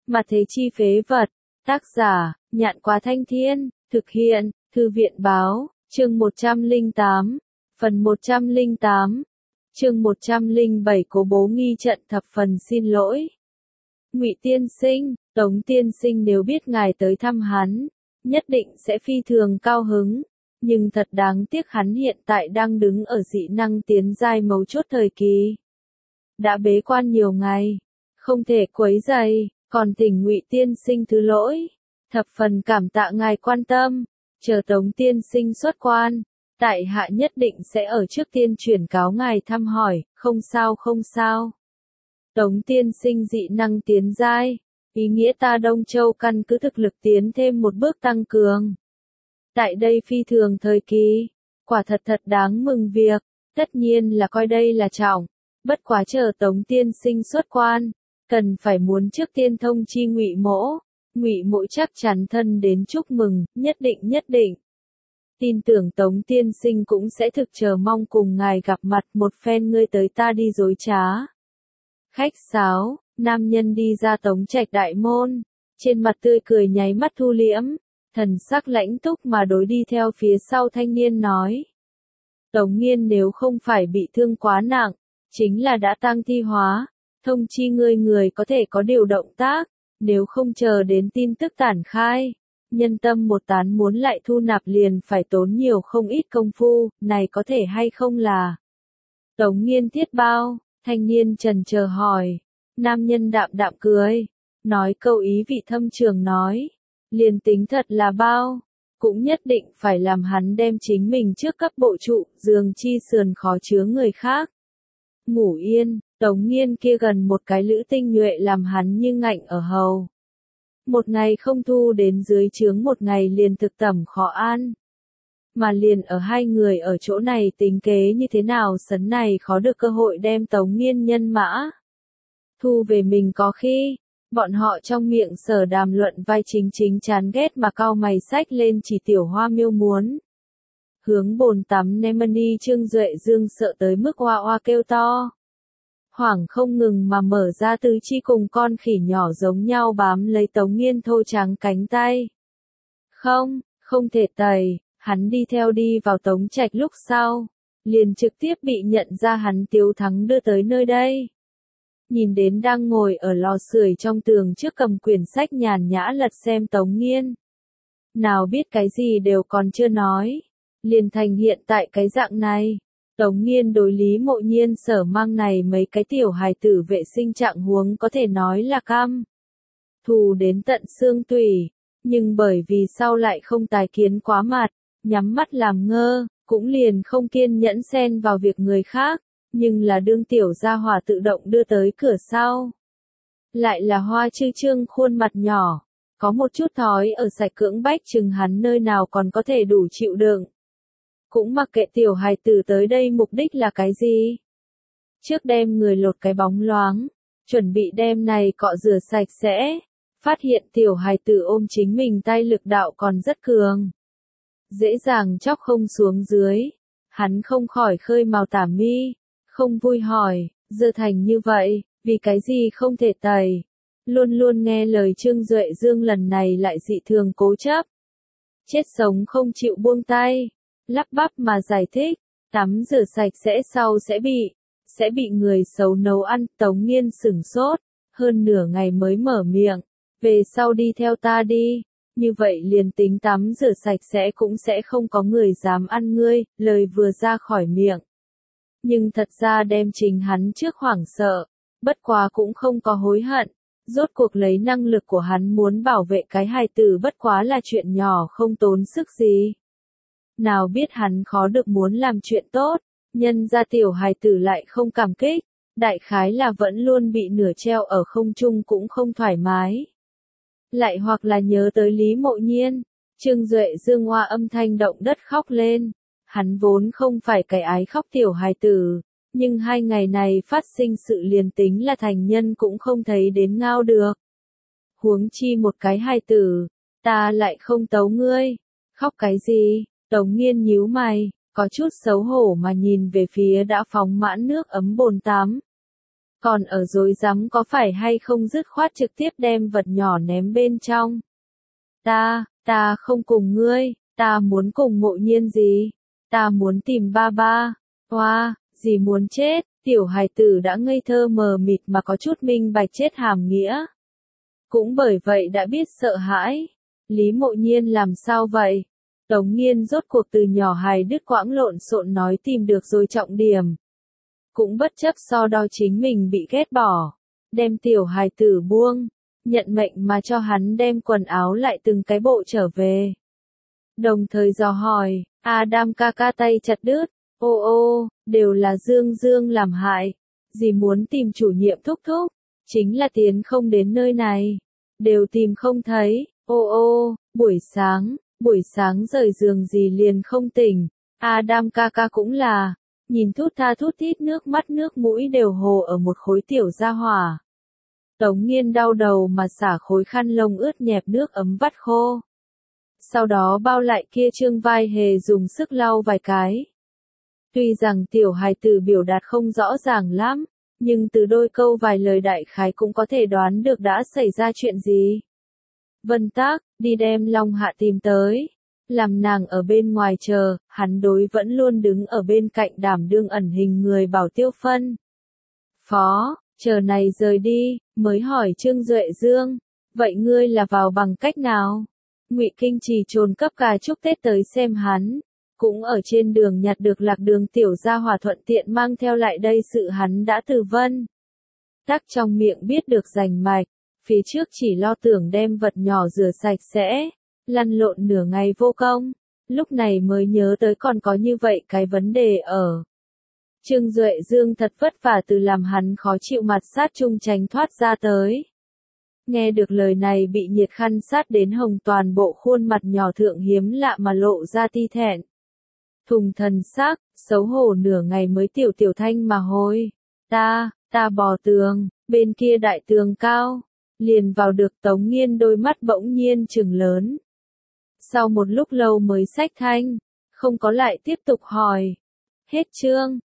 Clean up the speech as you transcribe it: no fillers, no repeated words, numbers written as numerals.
Mà thế chi phế vật. Tác giả, Nhạn Quá Thanh Thiên, thực hiện, Thư viện Báo, chương 108, phần 108, chương 107 Cố bố nghi trận thập phần xin lỗi. Ngụy tiên sinh, Tống tiên sinh nếu biết ngài tới thăm hắn, nhất định sẽ phi thường cao hứng, nhưng thật đáng tiếc hắn hiện tại đang đứng ở dị năng tiến giai mấu chốt thời kỳ. Đã bế quan nhiều ngày, không thể quấy rầy, còn thỉnh Ngụy tiên sinh thứ lỗi. Thập phần cảm tạ ngài quan tâm, chờ Tống tiên sinh xuất quan, tại hạ nhất định sẽ ở trước tiên chuyển cáo ngài thăm hỏi, không sao không sao. Tống tiên sinh dị năng tiến giai, ý nghĩa ta Đông Châu căn cứ thực lực tiến thêm một bước tăng cường. Tại đây phi thường thời kỳ, quả thật thật đáng mừng việc, tất nhiên là coi đây là trọng, bất quá chờ Tống tiên sinh xuất quan, cần phải muốn trước tiên thông chi Ngụy Mỗ. Ngụy Mỗ chắc chắn thân đến chúc mừng, nhất định. Tin tưởng Tống tiên sinh cũng sẽ thực chờ mong cùng ngài gặp mặt một phen ngươi tới ta đi dối trá. Khách sáo, nam nhân đi ra Tống Trạch đại môn, trên mặt tươi cười nháy mắt thu liễm, thần sắc lãnh túc mà đối đi theo phía sau thanh niên nói. Tống Nghiên nếu không phải bị thương quá nặng, chính là đã tang thi hóa, thông chi người có thể có điều động tác. Nếu không chờ đến tin tức tản khai, nhân tâm một tán muốn lại thu nạp liền phải tốn nhiều không ít công phu, này có thể hay không là. Tống Nghiên thiết bao, thanh niên trần chờ hỏi, nam nhân đạm đạm cười, nói câu ý vị thâm trường nói, liền tính thật là bao, cũng nhất định phải làm hắn đem chính mình trước cấp bộ trụ, giường chi sườn khó chứa người khác. Ngủ yên. Tống Nghiên kia gần một cái lữ tinh nhuệ làm hắn như ngạnh ở hầu. Một ngày không thu đến dưới trướng một ngày liền thực tẩm khó an. Mà liền ở hai người ở chỗ này tính kế như thế nào sấn này khó được cơ hội đem Tống Nghiên nhân mã. Thu về mình có khi, bọn họ trong miệng sở đàm luận vai chính chán ghét mà cau mày sách lên chỉ tiểu hoa miêu muốn. Hướng bồn tắm Nemani Trương Duệ Dương sợ tới mức oa oa kêu to. Hoảng không ngừng mà mở ra tứ chi cùng con khỉ nhỏ giống nhau bám lấy Tống Nghiên thô trắng cánh tay. Không thể tẩy, hắn đi theo đi vào Tống Trạch lúc sau, liền trực tiếp bị nhận ra hắn Tiếu Thắng đưa tới nơi đây. Nhìn đến đang ngồi ở lò sưởi trong tường trước cầm quyển sách nhàn nhã lật xem Tống Nghiên. Nào biết cái gì đều còn chưa nói, liền thành hiện tại cái dạng này. Tống Nghiên đối Lý Mộ Nhiên sở mang này mấy cái tiểu hài tử vệ sinh trạng huống có thể nói là căm thù đến tận xương tủy, nhưng bởi vì sau lại không tái kiến quá mặt, nhắm mắt làm ngơ, cũng liền không kiên nhẫn xen vào việc người khác, nhưng là đương tiểu gia hỏa tự động đưa tới cửa sau. Lại là Hoa Chư Trương khuôn mặt nhỏ, có một chút thói ở sạch cưỡng bách chừng hắn nơi nào còn có thể đủ chịu đựng. Cũng mặc kệ tiểu hài tử tới đây mục đích là cái gì. Trước đem người lột cái bóng loáng, chuẩn bị đem này cọ rửa sạch sẽ, phát hiện tiểu hài tử ôm chính mình tay lực đạo còn rất cường. Dễ dàng chóc không xuống dưới, hắn không khỏi khơi mào tả mi, không vui hỏi, dơ thành như vậy, vì cái gì không thể tẩy. Luôn nghe lời Trương Duệ Dương lần này lại dị thường cố chấp. Chết sống không chịu buông tay. Lắp bắp mà giải thích, tắm rửa sạch sẽ sau sẽ bị người xấu nấu ăn. Tống Nghiên sửng sốt, hơn nửa ngày mới mở miệng, về sau đi theo ta đi, như vậy liền tính tắm rửa sạch sẽ cũng sẽ không có người dám ăn ngươi, lời vừa ra khỏi miệng. Nhưng thật ra đem chính hắn trước hoảng sợ, bất quá cũng không có hối hận, rốt cuộc lấy năng lực của hắn muốn bảo vệ cái hài tử bất quá là chuyện nhỏ không tốn sức gì. Nào biết hắn khó được muốn làm chuyện tốt, nhân ra tiểu hài tử lại không cảm kích, đại khái là vẫn luôn bị nửa treo ở không trung cũng không thoải mái. Lại hoặc là nhớ tới Lý Mộ Nhiên, Trương Duệ Dương hoa âm thanh động đất khóc lên, hắn vốn không phải cái ái khóc tiểu hài tử, nhưng hai ngày này phát sinh sự liền tính là thành nhân cũng không thấy đến ngao được. Huống chi một cái hài tử, ta lại không tấu ngươi, khóc cái gì? Tống Nghiên nhíu mày, có chút xấu hổ mà nhìn về phía đã phóng mãn nước ấm bồn tắm. Còn ở rối rắm có phải hay không dứt khoát trực tiếp đem vật nhỏ ném bên trong. Ta không cùng ngươi, ta muốn cùng Mộ Nhiên gì? Ta muốn tìm ba ba. Oa, gì muốn chết? Tiểu hài tử đã ngây thơ mờ mịt mà có chút minh bạch chết hàm nghĩa. Cũng bởi vậy đã biết sợ hãi. Lý Mộ Nhiên làm sao vậy? Tống Nghiên rốt cuộc từ nhỏ hài đứt quãng lộn xộn nói tìm được rồi trọng điểm. Cũng bất chấp so đo chính mình bị ghét bỏ. Đem tiểu hài tử buông. Nhận mệnh mà cho hắn đem quần áo lại từng cái bộ trở về. Đồng thời dò hỏi, Adam ca ca tay chặt đứt. Ô, đều là Dương Dương làm hại. Dì muốn tìm chủ nhiệm thúc thúc. Chính là tiến không đến nơi này. Đều tìm không thấy. Ô, buổi sáng rời giường dì liền không tỉnh. Adam ca ca cũng là. Nhìn thút tha thút thít nước mắt nước mũi đều hồ ở một khối tiểu gia hỏa. Tống Nghiên đau đầu mà xả khối khăn lông ướt nhẹp nước ấm vắt khô. Sau đó bao lại kia trương vai hề dùng sức lau vài cái. Tuy rằng tiểu hài tử biểu đạt không rõ ràng lắm, nhưng từ đôi câu vài lời đại khái cũng có thể đoán được đã xảy ra chuyện gì. Vân Tác, đi đem Long Hạ tìm tới. Làm nàng ở bên ngoài chờ, hắn đối vẫn luôn đứng ở bên cạnh đảm đương ẩn hình người bảo Tiêu Phân. Phó, chờ này rời đi, mới hỏi Trương Duệ Dương, vậy ngươi là vào bằng cách nào? Ngụy Kinh Trì trồn cấp cà chúc Tết tới xem hắn, cũng ở trên đường nhặt được lạc đường tiểu gia hỏa thuận tiện mang theo lại đây sự hắn đã từ Vân Tắc trong miệng biết được rành mạch, phía trước chỉ lo tưởng đem vật nhỏ rửa sạch sẽ, lăn lộn nửa ngày vô công, lúc này mới nhớ tới còn có như vậy cái vấn đề ở. Trương Duệ Dương thật vất vả từ làm hắn khó chịu mặt sát chung tránh thoát ra tới. Nghe được lời này bị nhiệt khăn sát đến hồng toàn bộ khuôn mặt nhỏ thượng hiếm lạ mà lộ ra ti thẹn. Thùng thần sắc, xấu hổ nửa ngày mới tiểu thanh mà hối. Ta bò tường, bên kia đại tường cao. Liền vào được Tống Nghiên đôi mắt bỗng nhiên trừng lớn. Sau một lúc lâu mới xách thanh, không có lại tiếp tục hỏi. Hết chương.